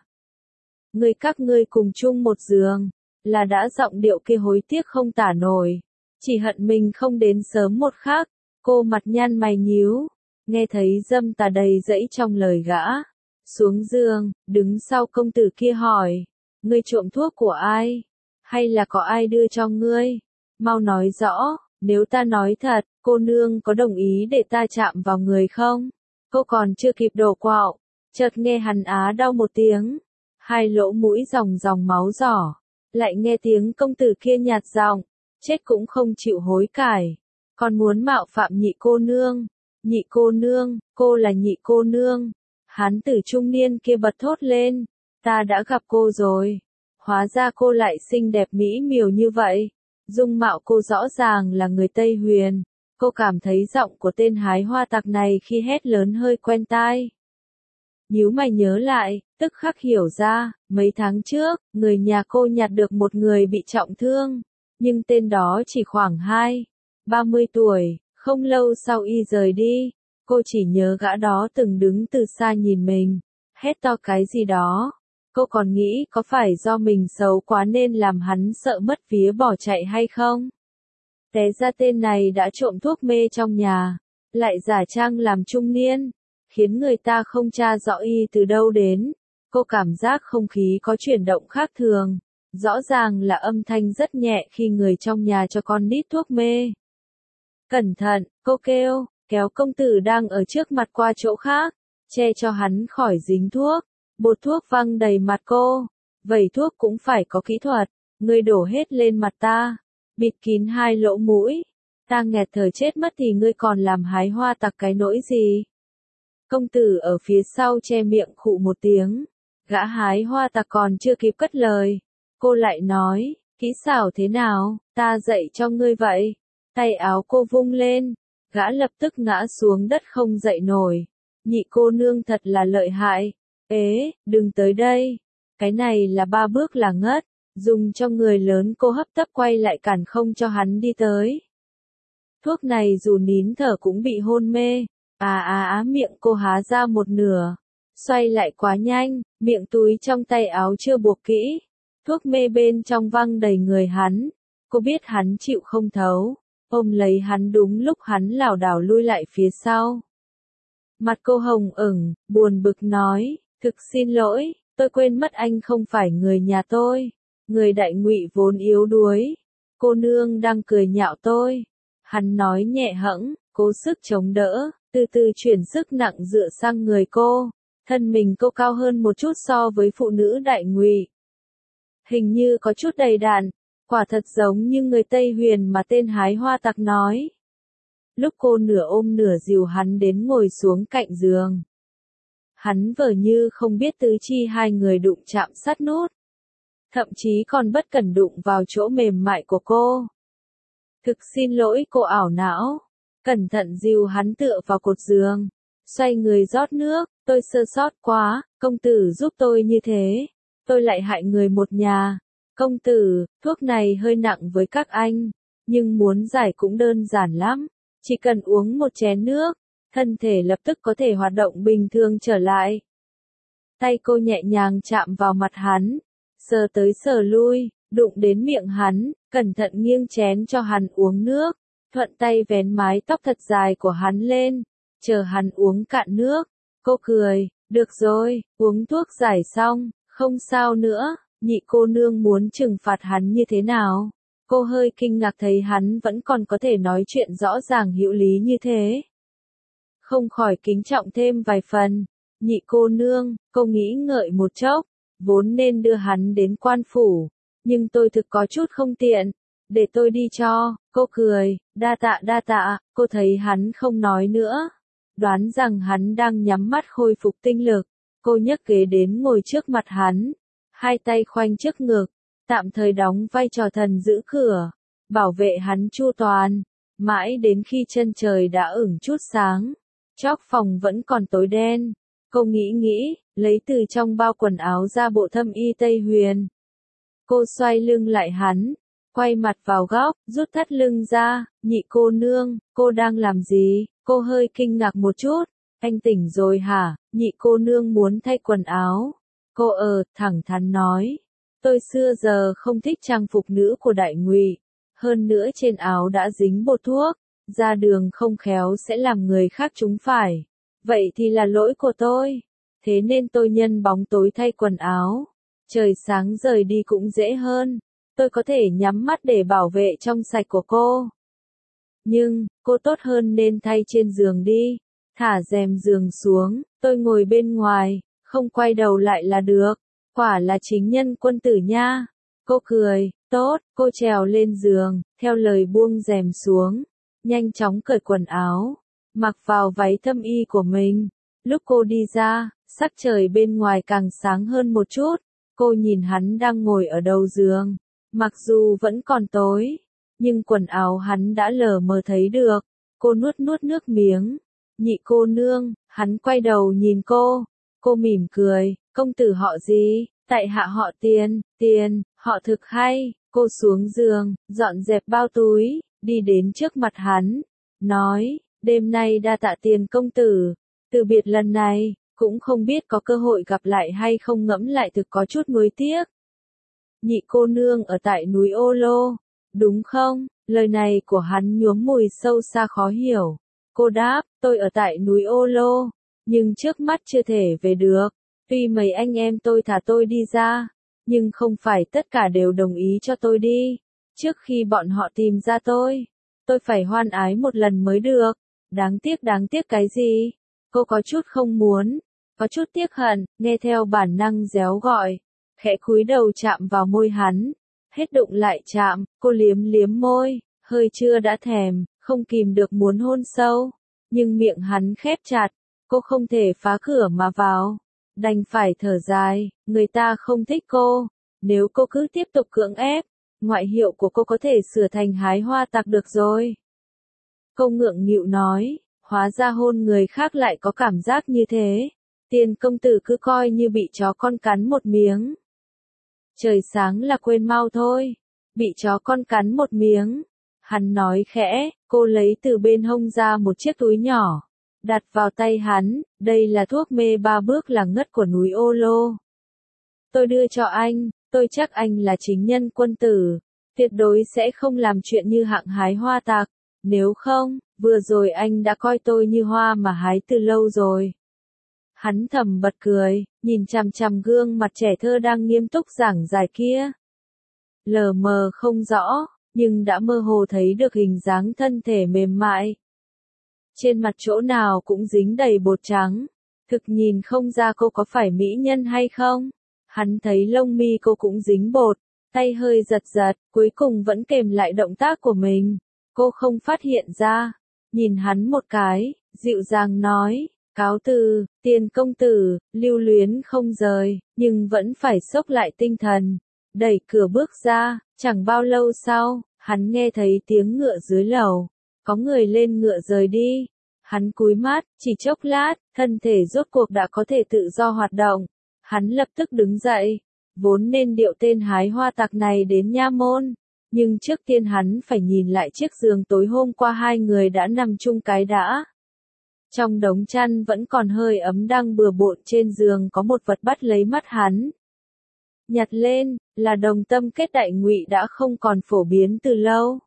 Các ngươi cùng chung một giường, là đã giọng điệu kia hối tiếc không tả nổi. Chỉ hận mình không đến sớm một khắc. Cô mặt nhăn mày nhíu, nghe thấy dâm tà đầy dẫy trong lời gã. Xuống giường, đứng sau công tử kia hỏi, ngươi trộm thuốc của ai? Hay là có ai đưa cho ngươi? Mau nói rõ, nếu ta nói thật, cô nương có đồng ý để ta chạm vào người không? Cô còn chưa kịp đổ quạo, chợt nghe hắn á đau một tiếng. Hai lỗ mũi ròng ròng máu giỏ, lại nghe tiếng công tử kia nhạt giọng, chết cũng không chịu hối cải, còn muốn mạo phạm nhị cô nương. Nhị cô nương, cô là nhị cô nương. Hán tử trung niên kia bật thốt lên, ta đã gặp cô rồi. Hóa ra cô lại xinh đẹp mỹ miều như vậy. Dung mạo cô rõ ràng là người Tây Huyền. Cô cảm thấy giọng của tên hái hoa tặc này khi hét lớn hơi quen tai. Nhíu mày nhớ lại, tức khắc hiểu ra, mấy tháng trước, người nhà cô nhặt được một người bị trọng thương, nhưng tên đó chỉ khoảng 30 tuổi, không lâu sau y rời đi, cô chỉ nhớ gã đó từng đứng từ xa nhìn mình, hét to cái gì đó. Cô còn nghĩ có phải do mình xấu quá nên làm hắn sợ mất vía bỏ chạy hay không? Té ra tên này đã trộm thuốc mê trong nhà, lại giả trang làm trung niên, khiến người ta không tra rõ y từ đâu đến. Cô cảm giác không khí có chuyển động khác thường, rõ ràng là âm thanh rất nhẹ khi người trong nhà cho con nít thuốc mê. Cẩn thận, cô kêu, kéo công tử đang ở trước mặt qua chỗ khác, che cho hắn khỏi dính thuốc. Bột thuốc văng đầy mặt cô, vẩy thuốc cũng phải có kỹ thuật, ngươi đổ hết lên mặt ta, bịt kín hai lỗ mũi, ta nghẹt thở chết mất thì ngươi còn làm hái hoa tặc cái nỗi gì? Công tử ở phía sau che miệng khụ một tiếng, gã hái hoa tặc còn chưa kịp cất lời, cô lại nói, kỹ xảo thế nào, ta dạy cho ngươi vậy. Tay áo cô vung lên, gã lập tức ngã xuống đất không dậy nổi. Nhị cô nương thật là lợi hại. Ế, đừng tới đây. Cái này là 3 bước là ngất. Dùng cho người lớn. Cô hấp tấp quay lại cản không cho hắn đi tới. Thuốc này dù nín thở cũng bị hôn mê. Miệng cô há ra một nửa. Xoay lại quá nhanh, miệng túi trong tay áo chưa buộc kỹ. Thuốc mê bên trong văng đầy người hắn. Cô biết hắn chịu không thấu. Ôm lấy hắn đúng lúc hắn lảo đảo lui lại phía sau. Mặt cô hồng ửng, buồn bực nói, thực xin lỗi, tôi quên mất anh không phải người nhà tôi. Người Đại Ngụy vốn yếu đuối. Cô nương đang cười nhạo tôi. Hắn nói nhẹ hẫng, cố sức chống đỡ, từ từ chuyển sức nặng dựa sang người cô. Thân mình cô cao hơn một chút so với phụ nữ Đại Ngụy. Hình như có chút đầy đặn, quả thật giống như người Tây Huyền mà tên hái hoa tặc nói. Lúc cô nửa ôm nửa dìu hắn đến ngồi xuống cạnh giường. Hắn vờ như không biết tứ chi hai người đụng chạm sát nút. Thậm chí còn bất cẩn đụng vào chỗ mềm mại của cô. Thực xin lỗi, cô ảo não. Cẩn thận dìu hắn tựa vào cột giường. Xoay người rót nước, tôi sơ sót quá, công tử giúp tôi như thế. Tôi lại hại người một nhà. Công tử, thuốc này hơi nặng với các anh. Nhưng muốn giải cũng đơn giản lắm. Chỉ cần uống một chén nước, thân thể lập tức có thể hoạt động bình thường trở lại. Tay cô nhẹ nhàng chạm vào mặt hắn. Sờ tới sờ lui, đụng đến miệng hắn, cẩn thận nghiêng chén cho hắn uống nước, thuận tay vén mái tóc thật dài của hắn lên, chờ hắn uống cạn nước. Cô cười, được rồi, uống thuốc giải xong, không sao nữa. Nhị cô nương muốn trừng phạt hắn như thế nào? Cô hơi kinh ngạc thấy hắn vẫn còn có thể nói chuyện rõ ràng hữu lý như thế. Không khỏi kính trọng thêm vài phần. Nhị cô nương, cô nghĩ ngợi một chốc. Vốn nên đưa hắn đến quan phủ, nhưng tôi thực có chút không tiện, để tôi đi cho. Cô cười, đa tạ, cô thấy hắn không nói nữa. Đoán rằng hắn đang nhắm mắt khôi phục tinh lực, cô nhấc ghế đến ngồi trước mặt hắn, hai tay khoanh trước ngực, tạm thời đóng vai trò thần giữ cửa, bảo vệ hắn chu toàn, mãi đến khi chân trời đã ửng chút sáng, chóp phòng vẫn còn tối đen. Cô nghĩ, lấy từ trong bao quần áo ra bộ thâm y Tây Huyền. Cô xoay lưng lại hắn, quay mặt vào góc, rút thắt lưng ra. Nhị cô nương, cô đang làm gì? Cô hơi kinh ngạc một chút. Anh tỉnh rồi hả? Nhị cô nương muốn thay quần áo. Cô thẳng thắn nói. Tôi xưa giờ không thích trang phục nữ của Đại Ngụy. Hơn nữa trên áo đã dính bột thuốc. Ra đường không khéo sẽ làm người khác trúng phải. Vậy thì là lỗi của tôi. Thế nên tôi nhân bóng tối thay quần áo. Trời sáng rời đi cũng dễ hơn. Tôi có thể nhắm mắt để bảo vệ trong sạch của cô. Nhưng, cô tốt hơn nên thay trên giường đi. Thả rèm giường xuống, tôi ngồi bên ngoài, không quay đầu lại là được. Quả là chính nhân quân tử nha. Cô cười, tốt, cô trèo lên giường, theo lời buông rèm xuống. Nhanh chóng cởi quần áo, mặc vào váy thâm y của mình. Lúc cô đi ra, sắc trời bên ngoài càng sáng hơn một chút. Cô nhìn hắn đang ngồi ở đầu giường. Mặc dù vẫn còn tối, nhưng quần áo hắn đã lờ mờ thấy được. Cô nuốt nước miếng. Nhị cô nương, hắn quay đầu nhìn cô. Cô mỉm cười, công tử họ gì? Tại hạ họ Tiền, họ thực hay. Cô xuống giường, dọn dẹp bao túi, đi đến trước mặt hắn. Nói, đêm nay đa tạ Tiền công tử. Từ biệt lần này, cũng không biết có cơ hội gặp lại hay không, ngẫm lại thực có chút nuối tiếc. Nhị cô nương ở tại núi Ô Lô, đúng không? Lời này của hắn nhuốm mùi sâu xa khó hiểu. Cô đáp, tôi ở tại núi Ô Lô, nhưng trước mắt chưa thể về được. Tuy mấy anh em tôi thả tôi đi ra, nhưng không phải tất cả đều đồng ý cho tôi đi. Trước khi bọn họ tìm ra tôi phải hoan ái một lần mới được. Đáng tiếc cái gì? Cô có chút không muốn, có chút tiếc hận, nghe theo bản năng réo gọi. Khẽ cúi đầu chạm vào môi hắn, hết đụng lại chạm, cô liếm môi, hơi chưa đã thèm, không kìm được muốn hôn sâu, nhưng miệng hắn khép chặt, cô không thể phá cửa mà vào, đành phải thở dài, người ta không thích cô, nếu cô cứ tiếp tục cưỡng ép, ngoại hiệu của cô có thể sửa thành hái hoa tặc được rồi. Cô ngượng nghịu nói, hóa ra hôn người khác lại có cảm giác như thế, Tiền công tử cứ coi như bị chó con cắn một miếng. Trời sáng là quên mau thôi. Bị chó con cắn một miếng. Hắn nói khẽ, cô lấy từ bên hông ra một chiếc túi nhỏ. Đặt vào tay hắn, đây là thuốc mê 3 bước là ngất của núi Ô Lô. Tôi đưa cho anh, tôi chắc anh là chính nhân quân tử. Tuyệt đối sẽ không làm chuyện như hạng hái hoa tặc. nếu không, vừa rồi anh đã coi tôi như hoa mà hái từ lâu rồi. Hắn thầm bật cười, nhìn chằm chằm gương mặt trẻ thơ đang nghiêm túc giảng giải kia. Lờ mờ không rõ, nhưng đã mơ hồ thấy được hình dáng thân thể mềm mại. Trên mặt chỗ nào cũng dính đầy bột trắng, thực nhìn không ra cô có phải mỹ nhân hay không. Hắn thấy lông mi cô cũng dính bột, tay hơi giật giật, cuối cùng vẫn kềm lại động tác của mình. Cô không phát hiện ra, nhìn hắn một cái, dịu dàng nói, cáo từ, Tiền công tử, lưu luyến không rời, nhưng vẫn phải xốc lại tinh thần. Đẩy cửa bước ra, chẳng bao lâu sau, hắn nghe thấy tiếng ngựa dưới lầu, có người lên ngựa rời đi. Hắn cúi mắt, chỉ chốc lát, thân thể rốt cuộc đã có thể tự do hoạt động. Hắn lập tức đứng dậy, vốn nên điệu tên hái hoa tặc này đến nha môn. Nhưng trước tiên hắn phải nhìn lại chiếc giường tối hôm qua hai người đã nằm chung cái đã. Trong đống chăn vẫn còn hơi ấm đang bừa bộn trên giường có một vật bắt lấy mắt hắn. Nhặt lên, là đồng tâm kết đại ngụy đã không còn phổ biến từ lâu.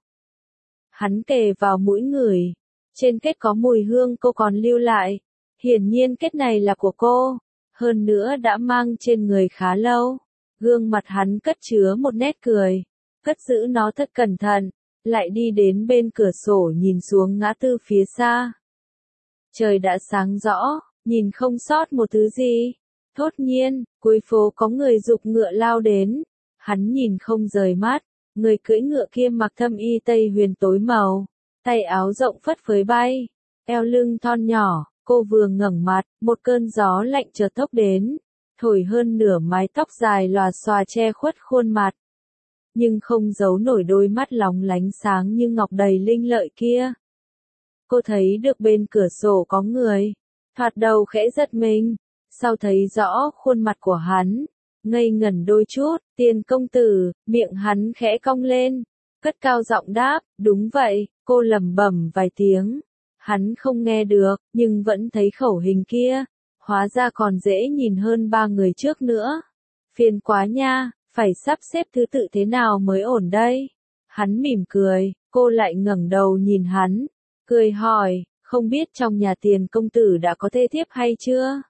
Hắn kề vào mũi ngửi, trên kết có mùi hương cô còn lưu lại. Hiển nhiên kết này là của cô, hơn nữa đã mang trên người khá lâu. Gương mặt hắn cất chứa một nét cười, cất giữ nó thật cẩn thận, lại đi đến bên cửa sổ nhìn xuống ngã tư phía xa. Trời đã sáng rõ, nhìn không sót một thứ gì. Thốt nhiên, cuối phố có người giục ngựa lao đến. Hắn nhìn không rời mắt, người cưỡi ngựa kia mặc thâm y tây huyền tối màu, tay áo rộng phất phới bay, eo lưng thon nhỏ, cô vừa ngẩng mặt, một cơn gió lạnh chợt thốc đến, thổi hơn nửa mái tóc dài lòa xòa che khuất khuôn mặt. Nhưng không giấu nổi đôi mắt lóng lánh sáng như ngọc đầy linh lợi kia. Cô thấy được bên cửa sổ có người, thoạt đầu khẽ giật mình, sau thấy rõ khuôn mặt của hắn, ngây ngẩn đôi chút. Tiền công tử, miệng hắn khẽ cong lên, cất cao giọng đáp, đúng vậy. Cô lẩm bẩm vài tiếng, hắn không nghe được, nhưng vẫn thấy khẩu hình kia, hóa ra còn dễ nhìn hơn ba người trước nữa. Phiền quá nha, phải sắp xếp thứ tự thế nào mới ổn đây? Hắn mỉm cười, cô lại ngẩng đầu nhìn hắn, cười hỏi, không biết trong nhà Tiền công tử đã có thê thiếp hay chưa?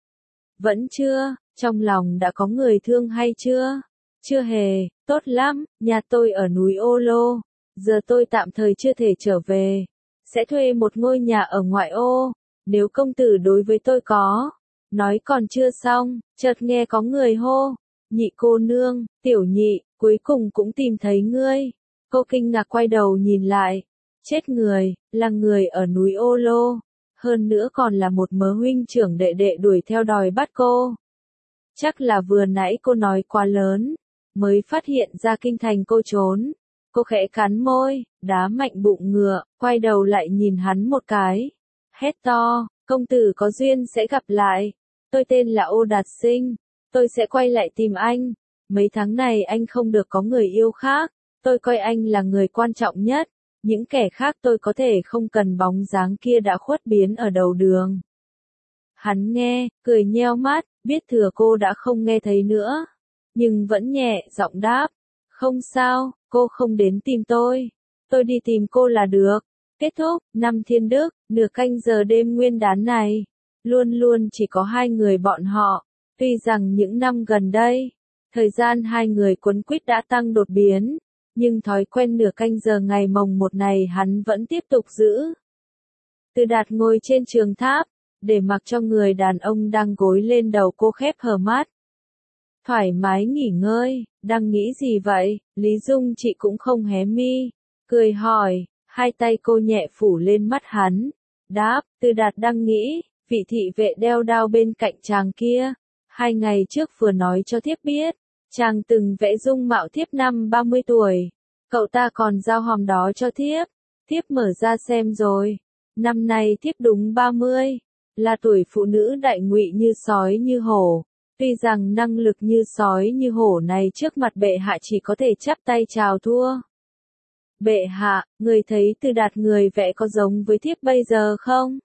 Vẫn chưa, trong lòng đã có người thương hay chưa? Chưa hề, tốt lắm, nhà tôi ở núi Ô Lô, giờ tôi tạm thời chưa thể trở về, sẽ thuê một ngôi nhà ở ngoại ô, nếu công tử đối với tôi có. Nói còn chưa xong, chợt nghe có người hô, nhị cô nương, tiểu nhị, cuối cùng cũng tìm thấy ngươi. Cô kinh ngạc quay đầu nhìn lại, chết người, là người ở núi Ô Lô, hơn nữa còn là một mớ huynh trưởng đệ đệ đuổi theo đòi bắt cô. Chắc là vừa nãy cô nói quá lớn, mới phát hiện ra kinh thành cô trốn. Cô khẽ cắn môi, đá mạnh bụng ngựa, quay đầu lại nhìn hắn một cái. Hét to, công tử có duyên sẽ gặp lại. Tôi tên là Ô Đạt Sinh, tôi sẽ quay lại tìm anh. Mấy tháng này anh không được có người yêu khác, tôi coi anh là người quan trọng nhất. Những kẻ khác tôi có thể không cần bóng dáng kia đã khuất biến ở đầu đường. Hắn nghe, cười nheo mắt, biết thừa cô đã không nghe thấy nữa. Nhưng vẫn nhẹ giọng đáp, không sao, cô không đến tìm tôi đi tìm cô là được. Kết thúc, năm Thiên Đức, nửa canh giờ đêm nguyên đán này, luôn luôn chỉ có hai người bọn họ. Tuy rằng những năm gần đây, thời gian hai người quấn quýt đã tăng đột biến, nhưng thói quen nửa canh giờ ngày mồng một này hắn vẫn tiếp tục giữ. Từ Đạt ngồi trên trường tháp, để mặc cho người đàn ông đang gối lên đầu cô khép hờ mắt. Thoải mái nghỉ ngơi, đang nghĩ gì vậy? Lý Dung chị cũng không hé mi, cười hỏi, hai tay cô nhẹ phủ lên mắt hắn. Đáp, Từ Đạt đang nghĩ, vị thị vệ đeo đao bên cạnh chàng kia. 2 ngày trước vừa nói cho thiếp biết, chàng từng vẽ dung mạo thiếp năm 30 tuổi. Cậu ta còn giao hòm đó cho thiếp. Thiếp mở ra xem rồi. Năm nay thiếp đúng 30, là tuổi phụ nữ đại ngụy như sói như hổ. Tuy rằng năng lực như sói như hổ này trước mặt bệ hạ chỉ có thể chắp tay chào thua. Bệ hạ, người thấy Từ Đạt người vẽ có giống với thiếp bây giờ không?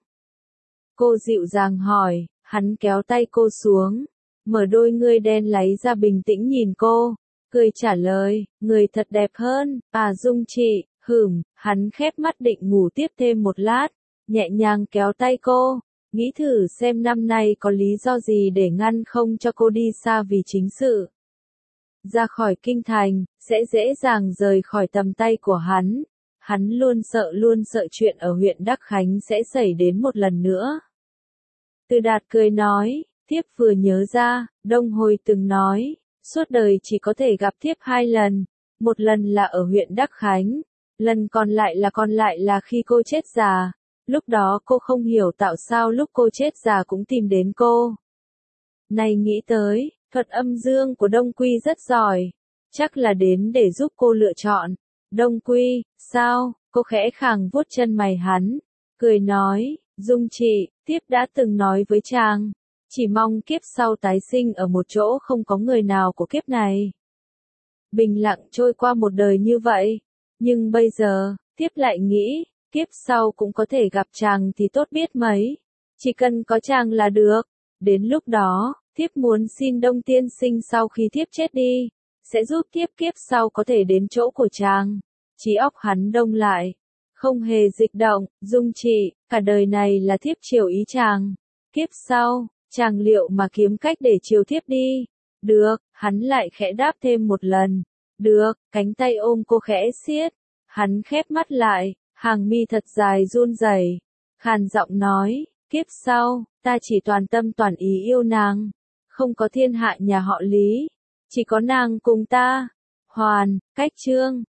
Cô dịu dàng hỏi, hắn kéo tay cô xuống, mở đôi ngươi đen láy ra bình tĩnh nhìn cô, cười trả lời, người thật đẹp hơn, Dung chị, Hắn khép mắt định ngủ tiếp thêm một lát, nhẹ nhàng kéo tay cô, nghĩ thử xem năm nay có lý do gì để ngăn không cho cô đi xa vì chính sự. Ra khỏi kinh thành, sẽ dễ dàng rời khỏi tầm tay của hắn. Hắn luôn sợ chuyện ở huyện Đắc Khánh sẽ xảy đến một lần nữa. Từ Đạt cười nói, thiếp vừa nhớ ra, Đông Hồi từng nói, suốt đời chỉ có thể gặp thiếp 2 lần, một lần là ở huyện Đắc Khánh, lần còn lại là khi cô chết già, lúc đó cô không hiểu tại sao lúc cô chết già cũng tìm đến cô. Này nghĩ tới, thuật âm dương của Đông Quy rất giỏi, chắc là đến để giúp cô lựa chọn. Đông Quy, sao? Cô khẽ khàng vuốt chân mày hắn, cười nói, Dung chị, thiếp đã từng nói với chàng, chỉ mong kiếp sau tái sinh ở một chỗ không có người nào của kiếp này. Bình lặng trôi qua một đời như vậy, nhưng bây giờ, thiếp lại nghĩ, kiếp sau cũng có thể gặp chàng thì tốt biết mấy, chỉ cần có chàng là được, đến lúc đó, thiếp muốn xin Đông Tiên Sinh sau khi thiếp chết đi, sẽ giúp thiếp kiếp sau có thể đến chỗ của chàng. Trí óc hắn đông lại, không hề dịch động, Dung chị, cả đời này là thiếp chiều ý chàng, kiếp sau, chàng liệu mà kiếm cách để chiều thiếp đi. Được, hắn lại khẽ đáp thêm một lần. Được, cánh tay ôm cô khẽ siết, hắn khép mắt lại, hàng mi thật dài run rẩy, khàn giọng nói, kiếp sau, ta chỉ toàn tâm toàn ý yêu nàng, không có thiên hạ nhà họ Lý, chỉ có nàng cùng ta. Hoàn, cách chương